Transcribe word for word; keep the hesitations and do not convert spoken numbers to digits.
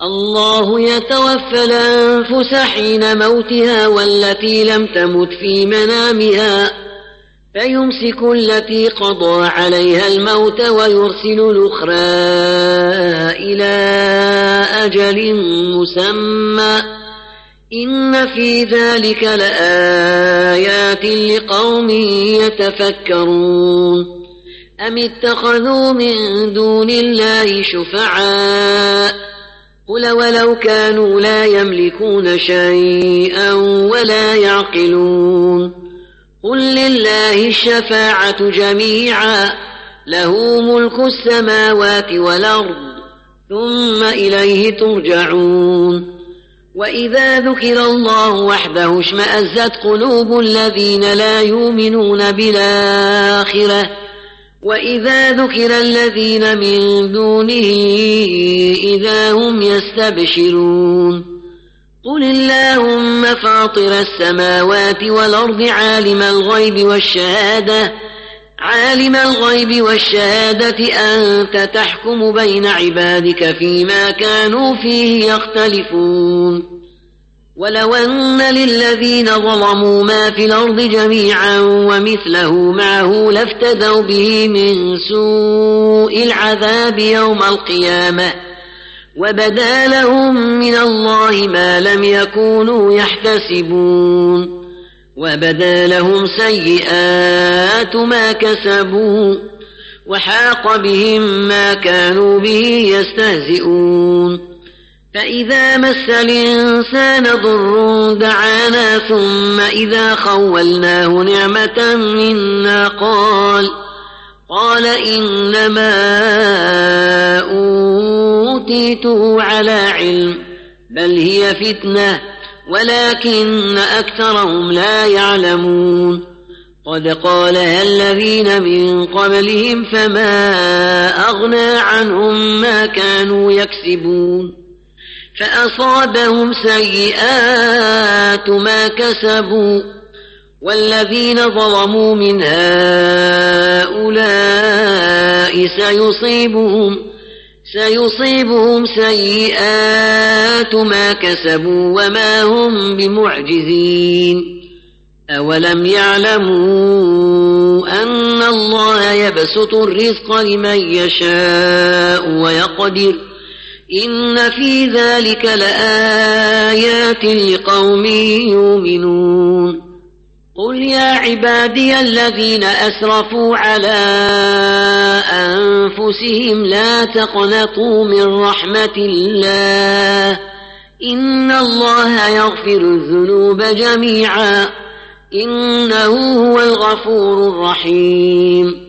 الله يتوفى الأنفس حين موتها والتي لم تمت في منامها فيمسك التي قضى عليها الموت ويرسل الأخرى إلى أجل مسمى إن في ذلك لآيات لقوم يتفكرون أم اتخذوا من دون الله شفعاء قل ولو كانوا لا يملكون شيئا ولا يعقلون قل لله الشفاعة جميعا له ملك السماوات والأرض ثم إليه ترجعون وإذا ذكر الله وحده اشمأزت قلوب الذين لا يؤمنون بالآخرة وإذا ذكر الذين من دونه إذا هم يستبشرون قل اللهم فاطر السماوات والأرض عالم الغيب والشهادة عالم الغيب والشهادة أنت تحكم بين عبادك فيما كانوا فيه يختلفون ولو أن للذين ظلموا ما في الأرض جميعا ومثله معه لافتدوا به من سوء العذاب يوم القيامة وبدا لهم من الله ما لم يكونوا يحتسبون وبدا لهم سيئات ما كسبوا وحاق بهم ما كانوا به يستهزئون فإذا مس الإنسان ضر دعانا ثم إذا خولناه نعمة منا قال قال إنما أوتيته على علم بل هي فتنة ولكن أكثرهم لا يعلمون قد قالها الذين من قبلهم فما أغنى عنهم ما كانوا يكسبون فأصابهم سيئات ما كسبوا والذين ظلموا من هؤلاء سيصيبهم سيصيبهم سيئات ما كسبوا وما هم بمعجزين أولم يعلموا أن الله يبسط الرزق لمن يشاء ويقدر إن في ذلك لآيات لقوم يؤمنون قل يا عبادي الذين أسرفوا على أنفسهم لا تقنطوا من رحمة الله إن الله يغفر الذنوب جميعا إنه هو الغفور الرحيم